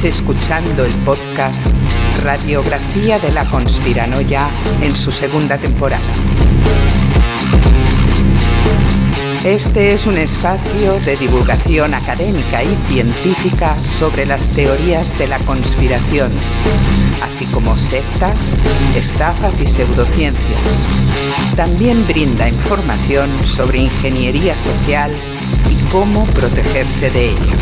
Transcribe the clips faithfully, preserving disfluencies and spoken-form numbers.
escuchando el podcast Radiografía de la Conspiranoia en su segunda temporada. Este es un espacio de divulgación académica y científica sobre las teorías de la conspiración, así como sectas, estafas y pseudociencias. También brinda información sobre ingeniería social y cómo protegerse de ella.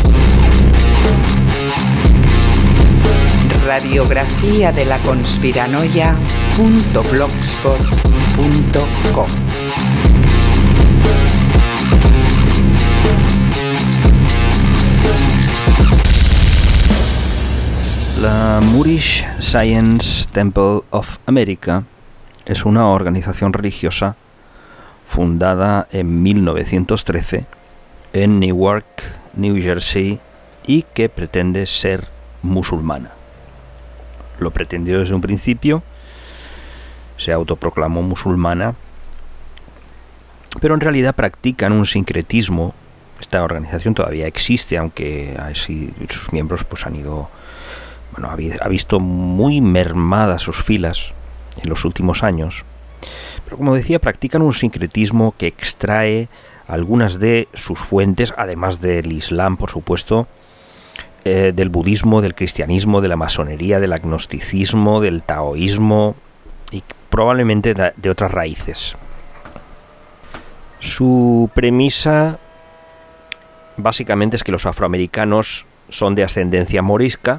Radiografía de la Conspiranoia punto blogspot punto com. La Moorish Science Temple of America es una organización religiosa fundada en mil novecientos trece en Newark, New Jersey, y que pretende ser musulmana. Lo pretendió desde un principio, se autoproclamó musulmana, pero en realidad practican un sincretismo. Esta organización todavía existe, aunque así sus miembros pues han ido, bueno, ha visto muy mermadas sus filas en los últimos años. Pero como decía, practican un sincretismo que extrae algunas de sus fuentes, además del Islam, por supuesto, eh, del budismo, del cristianismo, de la masonería, del agnosticismo, del taoísmo y probablemente de, de otras raíces. Su premisa básicamente es que los afroamericanos son de ascendencia morisca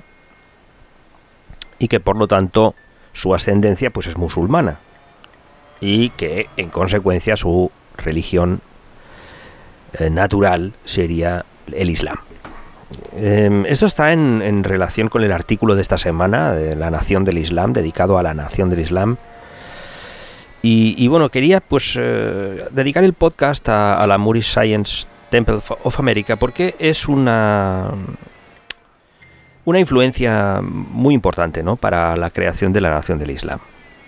y que por lo tanto su ascendencia pues es musulmana y que en consecuencia su religión eh, natural sería el Islam. Eh, esto está en, en relación con el artículo de esta semana de La Nación del Islam, dedicado a la Nación del Islam. Y, y bueno, quería pues eh, dedicar el podcast a, a la Moorish Science Temple of America porque es una una influencia muy importante, ¿no?, para la creación de la Nación del Islam.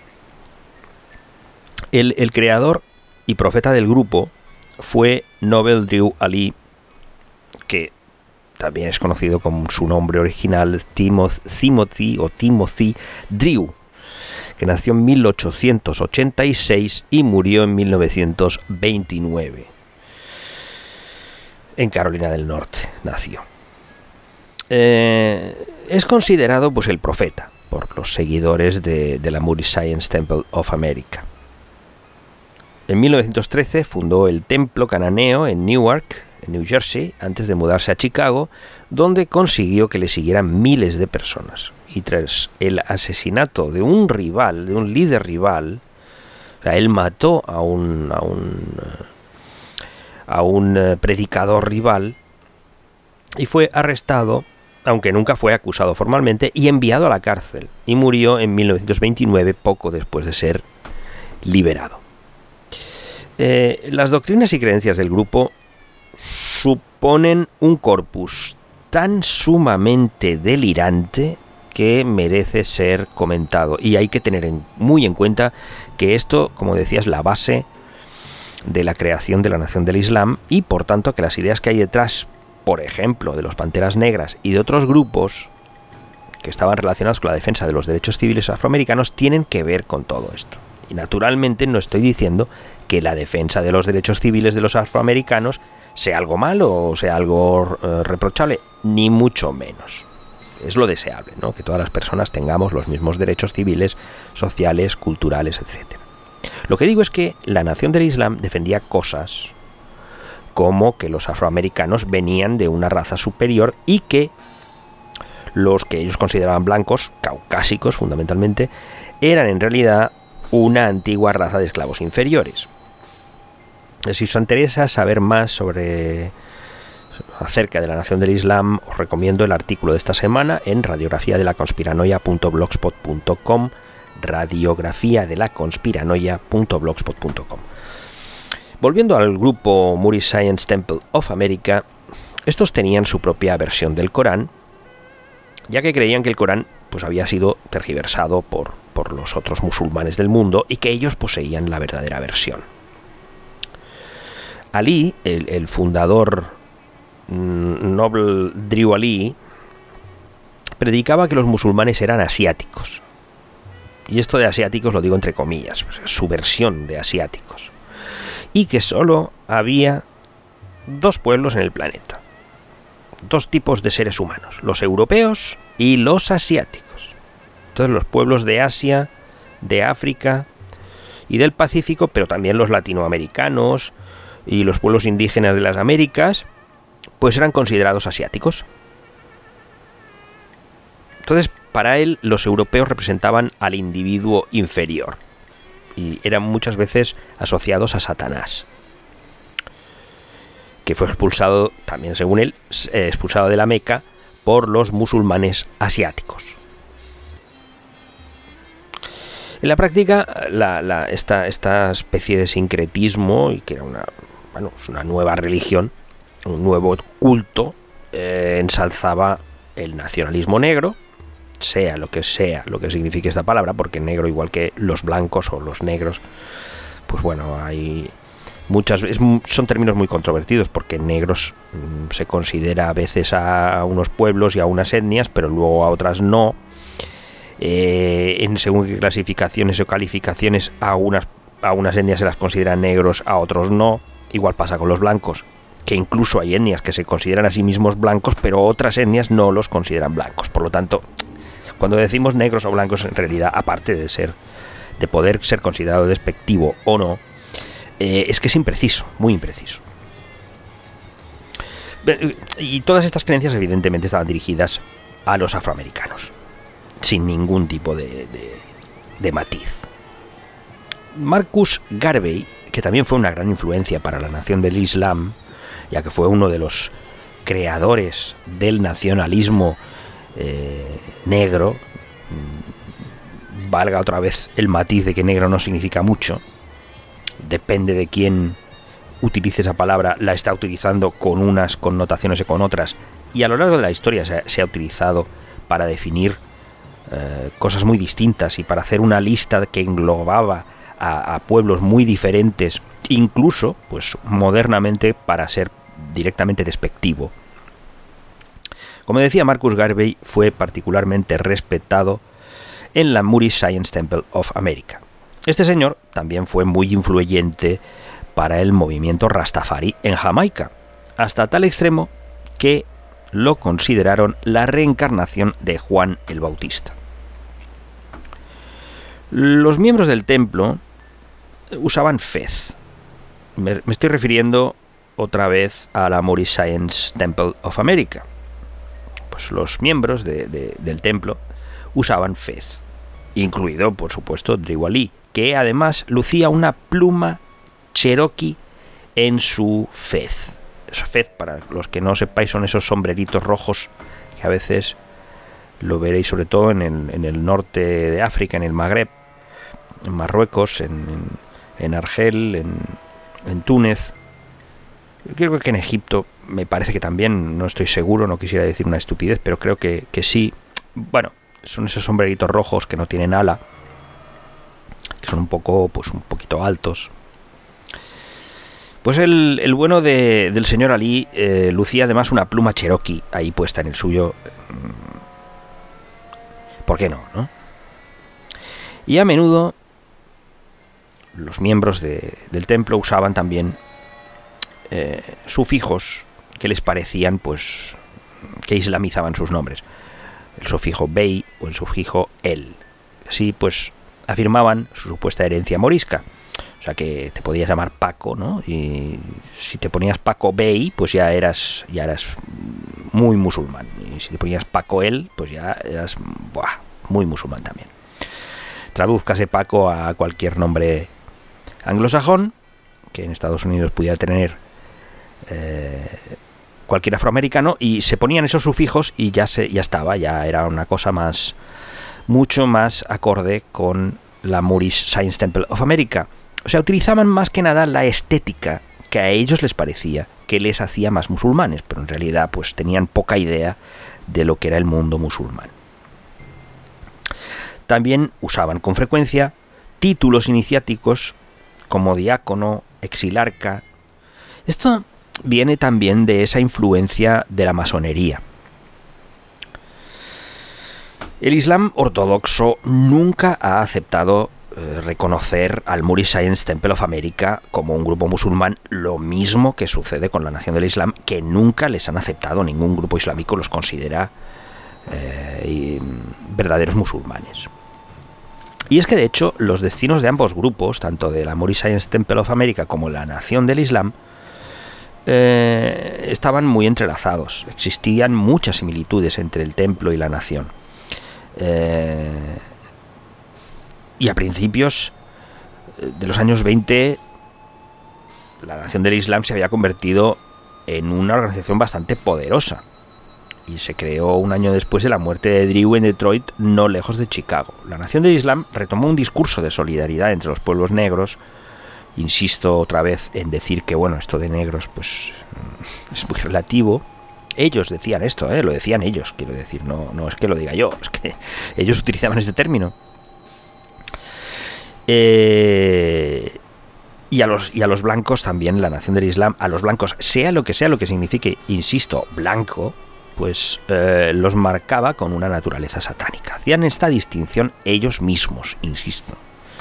El, el creador y profeta del grupo fue Noble Drew Ali, que también es conocido con su nombre original Timothy o Timothy Drew, que nació en mil ochocientos ochenta y seis y murió en mil novecientos veintinueve. En Carolina del Norte nació. Eh, es considerado pues el profeta por los seguidores de, de la Moorish Science Temple of America. En mil novecientos trece fundó el Templo Cananeo en Newark, en New Jersey, antes de mudarse a Chicago, donde consiguió que le siguieran miles de personas. Y tras el asesinato de un rival, de un líder rival, o sea, él mató a un a un a un predicador rival y fue arrestado, aunque nunca fue acusado formalmente, y enviado a la cárcel, y murió en mil novecientos veintinueve, poco después de ser liberado. Eh, las doctrinas y creencias del grupo suponen un corpus tan sumamente delirante que merece ser comentado, y hay que tener en, muy en cuenta que esto, como decía, es la base de la creación de la Nación del Islam, y por tanto que las ideas que hay detrás, por ejemplo, de los Panteras Negras y de otros grupos que estaban relacionados con la defensa de los derechos civiles afroamericanos, tienen que ver con todo esto. Y naturalmente no estoy diciendo que la defensa de los derechos civiles de los afroamericanos sea algo malo o sea algo eh, reprochable, ni mucho menos. Es lo deseable, ¿no?, que todas las personas tengamos los mismos derechos civiles, sociales, culturales, etcétera. Lo que digo es que la Nación del Islam defendía cosas como que los afroamericanos venían de una raza superior y que los que ellos consideraban blancos, caucásicos fundamentalmente, eran en realidad una antigua raza de esclavos inferiores. Si os interesa saber más sobre acerca de la Nación del Islam, os recomiendo el artículo de esta semana en radiografía de la conspiranoia punto blogspot punto com, radiografía de la conspiranoia punto blogspot punto com. Volviendo al grupo Moorish Science Temple of America, estos tenían su propia versión del Corán, ya que creían que el Corán pues había sido tergiversado por, por los otros musulmanes del mundo y que ellos poseían la verdadera versión. Ali, el, el fundador, Noble Drew Ali, predicaba que los musulmanes eran asiáticos. Y esto de asiáticos lo digo entre comillas, pues, su versión de asiáticos. Y que solo había dos pueblos en el planeta. Dos tipos de seres humanos, los europeos y los asiáticos. Entonces los pueblos de Asia, de África y del Pacífico, pero también los latinoamericanos y los pueblos indígenas de las Américas, pues eran considerados asiáticos. Entonces, para él, los europeos representaban al individuo inferior y eran muchas veces asociados a Satanás, que fue expulsado, también según él, expulsado de la Meca por los musulmanes asiáticos. En la práctica, la, la, esta, esta especie de sincretismo, y que era una, bueno, es una nueva religión, un nuevo culto, eh, ensalzaba el nacionalismo negro, sea lo que sea, lo que signifique esta palabra, porque negro, igual que los blancos o los negros, pues bueno, hay muchas es, son términos muy controvertidos, porque negros mmm, se considera a veces a unos pueblos y a unas etnias, pero luego a otras no. Eh, en según qué clasificaciones o calificaciones, a unas, a unas etnias se las consideran negros, a otros no. Igual pasa con los blancos, que incluso hay etnias que se consideran a sí mismos blancos, pero otras etnias no los consideran blancos. Por lo tanto, cuando decimos negros o blancos, en realidad, aparte de ser, de poder ser considerado despectivo o no, eh, es que es impreciso, muy impreciso. Y todas estas creencias, evidentemente, estaban dirigidas a los afroamericanos, sin ningún tipo de, de, de matiz. Marcus Garvey, que también fue una gran influencia para la nación del Islam, ya que fue uno de los creadores del nacionalismo eh, negro, valga otra vez el matiz de que negro no significa mucho, depende de quién utilice esa palabra, la está utilizando con unas connotaciones y con otras, y a lo largo de la historia se ha, se ha utilizado para definir eh, cosas muy distintas y para hacer una lista que englobaba a, a pueblos muy diferentes, incluso pues modernamente para ser directamente despectivo. Como decía, Marcus Garvey fue particularmente respetado en la Moorish Science Temple of America. Este señor también fue muy influyente para el movimiento Rastafari en Jamaica, hasta tal extremo que lo consideraron la reencarnación de Juan el Bautista. Los miembros del templo usaban fez. Me, me estoy refiriendo otra vez a la Moorish Science Temple of America. Pues los miembros de, de, del templo usaban fez, incluido, por supuesto, Drew Ali, que además lucía una pluma cherokee en su fez. Esa fez, para los que no sepáis, son esos sombreritos rojos que a veces lo veréis sobre todo en el, en el norte de África, en el Magreb, en Marruecos, en, en, en Argel, en, en Túnez. Creo que en Egipto me parece que también, no estoy seguro, no quisiera decir una estupidez, pero creo que, que sí. Bueno, son esos sombreritos rojos que no tienen ala, que son un poco, pues un poquito altos. Pues el, el bueno de, del señor Ali eh, lucía además una pluma cherokee ahí puesta en el suyo. ¿Por qué no, no? Y a menudo los miembros de, del templo usaban también eh, sufijos que les parecían, pues, que islamizaban sus nombres. El sufijo Bey o el sufijo El. Así, pues, afirmaban su supuesta herencia morisca. O sea, que te podías llamar Paco, ¿no? Y si te ponías Paco Bey, pues ya eras, ya eras muy musulmán. Y si te ponías Paco El, pues ya eras buah, muy musulmán también. Tradúzcase Paco a cualquier nombre anglosajón que en Estados Unidos pudiera tener eh, cualquier afroamericano, y se ponían esos sufijos y ya se ya estaba, ya era una cosa más, mucho más acorde con la Moorish Science Temple of America. O sea, utilizaban más que nada la estética que a ellos les parecía que les hacía más musulmanes, pero en realidad pues tenían poca idea de lo que era el mundo musulmán. También usaban con frecuencia títulos iniciáticos como diácono, exilarca. Esto viene también de esa influencia de la masonería. El Islam ortodoxo nunca ha aceptado eh, reconocer al Moorish Science Temple of America como un grupo musulmán, lo mismo que sucede con la Nación del Islam, que nunca les han aceptado, ningún grupo islámico los considera eh, y, verdaderos musulmanes. Y es que de hecho los destinos de ambos grupos, tanto de la Moorish Science Temple of America como la Nación del Islam, eh, estaban muy entrelazados. Existían muchas similitudes entre el templo y la nación. Eh, y a principios de los años veinte, la Nación del Islam se había convertido en una organización bastante poderosa y se creó un año después de la muerte de Drew en Detroit, no lejos de Chicago. La Nación del Islam retomó un discurso de solidaridad entre los pueblos negros. Insisto otra vez en decir que, bueno, esto de negros pues es muy relativo. Ellos decían esto, ¿eh? Lo decían ellos, quiero decir, no, no es que lo diga yo, es que ellos utilizaban este término. Eh, y, a los, y a los blancos también, la Nación del Islam, a los blancos, sea lo que sea lo que signifique, insisto, blanco, pues eh, los marcaba con una naturaleza satánica. Hacían esta distinción ellos mismos, insisto.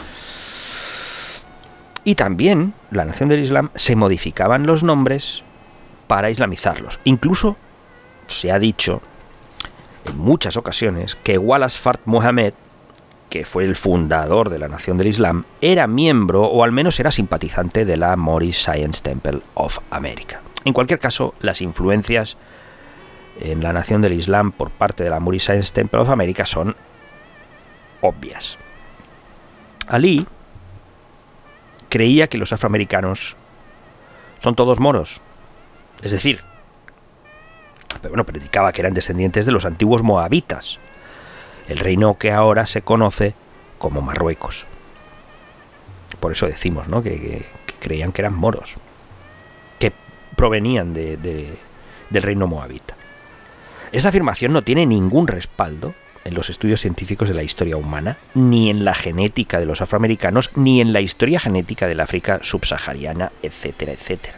Y también la Nación del Islam se modificaban los nombres para islamizarlos. Incluso se ha dicho en muchas ocasiones que Wallace Fard Mohammed, que fue el fundador de la Nación del Islam, era miembro o al menos era simpatizante de la Moorish Science Temple of America. En cualquier caso, las influencias en la Nación del Islam por parte de la Moorish Science Temple of America son obvias. Ali creía que los afroamericanos son todos moros. Es decir, pero bueno, predicaba que eran descendientes de los antiguos moabitas, el reino que ahora se conoce como Marruecos. Por eso decimos, ¿no?, que, que, que creían que eran moros, que provenían de, de, del reino moabita. Esta afirmación no tiene ningún respaldo en los estudios científicos de la historia humana, ni en la genética de los afroamericanos, ni en la historia genética del África subsahariana, etcétera, etcétera.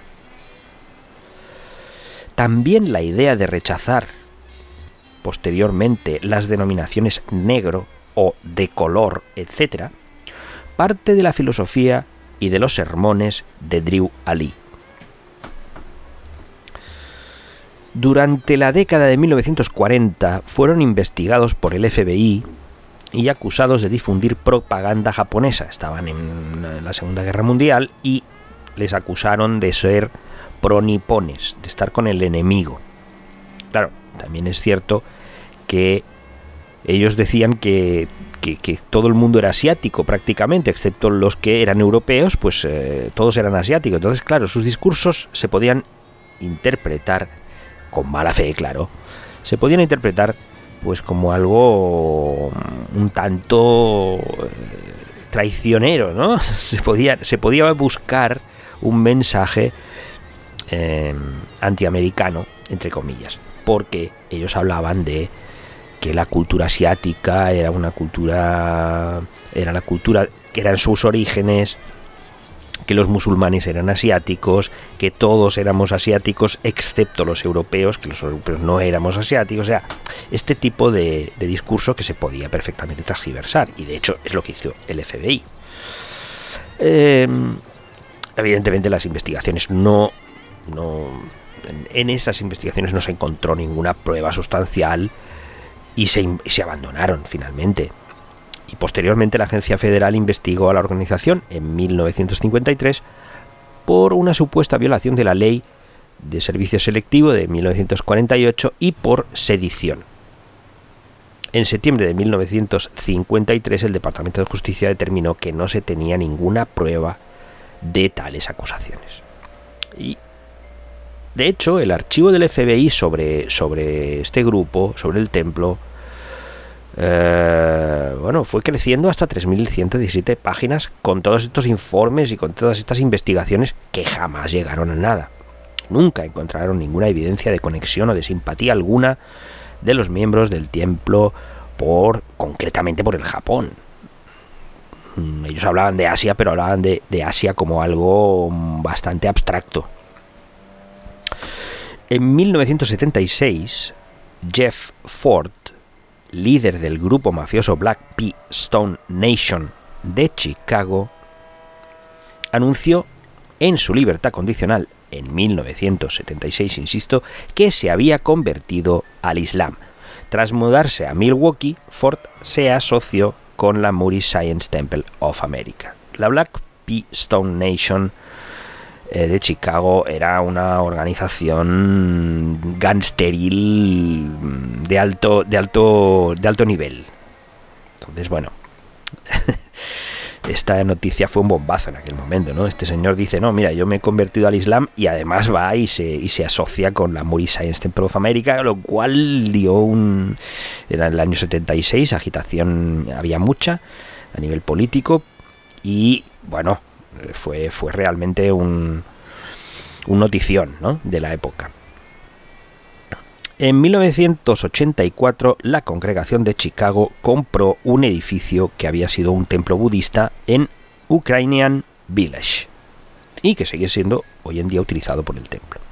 También la idea de rechazar posteriormente las denominaciones negro o de color, etcétera, parte de la filosofía y de los sermones de Drew Ali. Durante la década de mil novecientos cuarenta fueron investigados por el F B I y acusados de difundir propaganda japonesa. Estaban en la Segunda Guerra Mundial y les acusaron de ser pro-nipones, de estar con el enemigo. Claro, también es cierto que ellos decían que, que, que todo el mundo era asiático prácticamente, excepto los que eran europeos, pues eh, todos eran asiáticos. Entonces, claro, sus discursos se podían interpretar con mala fe, claro, se podían interpretar pues como algo un tanto eh, traicionero, ¿no? Se podía, se podía buscar un mensaje eh, antiamericano, entre comillas, porque ellos hablaban de que la cultura asiática era una cultura, era la cultura que eran sus orígenes, que los musulmanes eran asiáticos, que todos éramos asiáticos excepto los europeos, que los europeos no éramos asiáticos. O sea, este tipo de, de discurso que se podía perfectamente transgiversar, y de hecho es lo que hizo el F B I. Eh, evidentemente las investigaciones no, no en, en esas investigaciones no se encontró ninguna prueba sustancial y se, y se abandonaron finalmente. Y posteriormente la agencia federal investigó a la organización en mil novecientos cincuenta y tres por una supuesta violación de la ley de servicio selectivo de mil novecientos cuarenta y ocho y por sedición. En septiembre de mil novecientos cincuenta y tres el Departamento de Justicia determinó que no se tenía ninguna prueba de tales acusaciones. Y de hecho el archivo del F B I sobre, sobre este grupo, sobre el templo, Eh, bueno, fue creciendo hasta tres mil ciento diecisiete páginas con todos estos informes y con todas estas investigaciones que jamás llegaron a nada. Nunca encontraron ninguna evidencia de conexión o de simpatía alguna de los miembros del templo por, concretamente por el Japón. Ellos hablaban de Asia, pero hablaban de, de Asia como algo bastante abstracto. En mil novecientos setenta y seis, Jeff Ford líder del grupo mafioso Black P. Stone Nation de Chicago, anunció en su libertad condicional en mil novecientos setenta y seis, insisto, que se había convertido al Islam. Tras mudarse a Milwaukee, Ford se asoció con la Moody Science Temple of America. La Black P. Stone Nation eh, de Chicago era una organización gangsteril de alto, de alto, de alto nivel. Entonces, bueno, esta noticia fue un bombazo en aquel momento, ¿no? Este señor dice, no, mira, yo me he convertido al Islam, y además va y se, y se asocia con la Moody Science Temple of America, lo cual dio un... Era el año setenta y seis, agitación había mucha a nivel político, y bueno, fue, fue realmente un, un notición, ¿no?, de la época. En mil novecientos ochenta y cuatro, la congregación de Chicago compró un edificio que había sido un templo budista en Ukrainian Village y que sigue siendo hoy en día utilizado por el templo.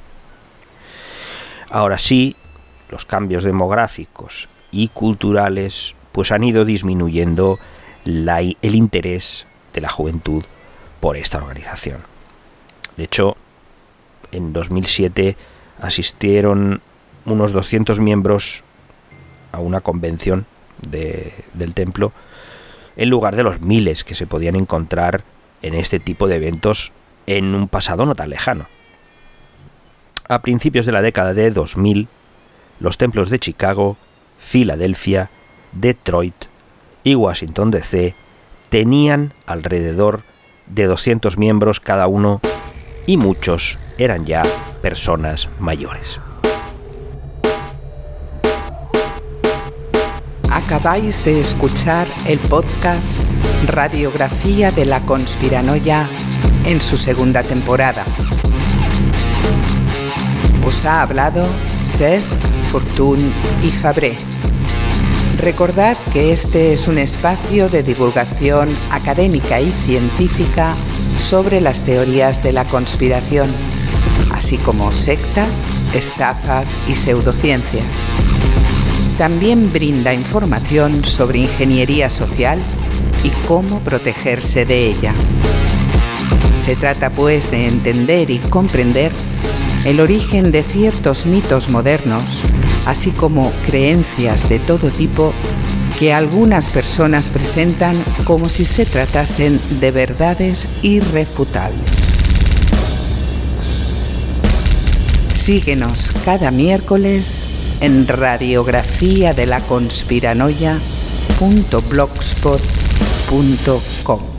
Ahora sí, los cambios demográficos y culturales pues han ido disminuyendo la, el interés de la juventud por esta organización. De hecho, en dos mil siete asistieron unos doscientos miembros a una convención de, del templo, en lugar de los miles que se podían encontrar en este tipo de eventos en un pasado no tan lejano. A principios de la década de dos mil, los templos de Chicago, Filadelfia, Detroit y Washington D C tenían alrededor de doscientos miembros cada uno, y muchos eran ya personas mayores. Acabáis de escuchar el podcast Radiografía de la Conspiranoia en su segunda temporada. Os ha hablado Cesc, Fortuny y Fabré. Recordad que este es un espacio de divulgación académica y científica sobre las teorías de la conspiración, así como sectas, estafas y pseudociencias. También brinda información sobre ingeniería social y cómo protegerse de ella. Se trata pues de entender y comprender el origen de ciertos mitos modernos, así como creencias de todo tipo que algunas personas presentan como si se tratasen de verdades irrefutables. Síguenos cada miércoles en radiografía de la conspiranoia punto blogspot punto com.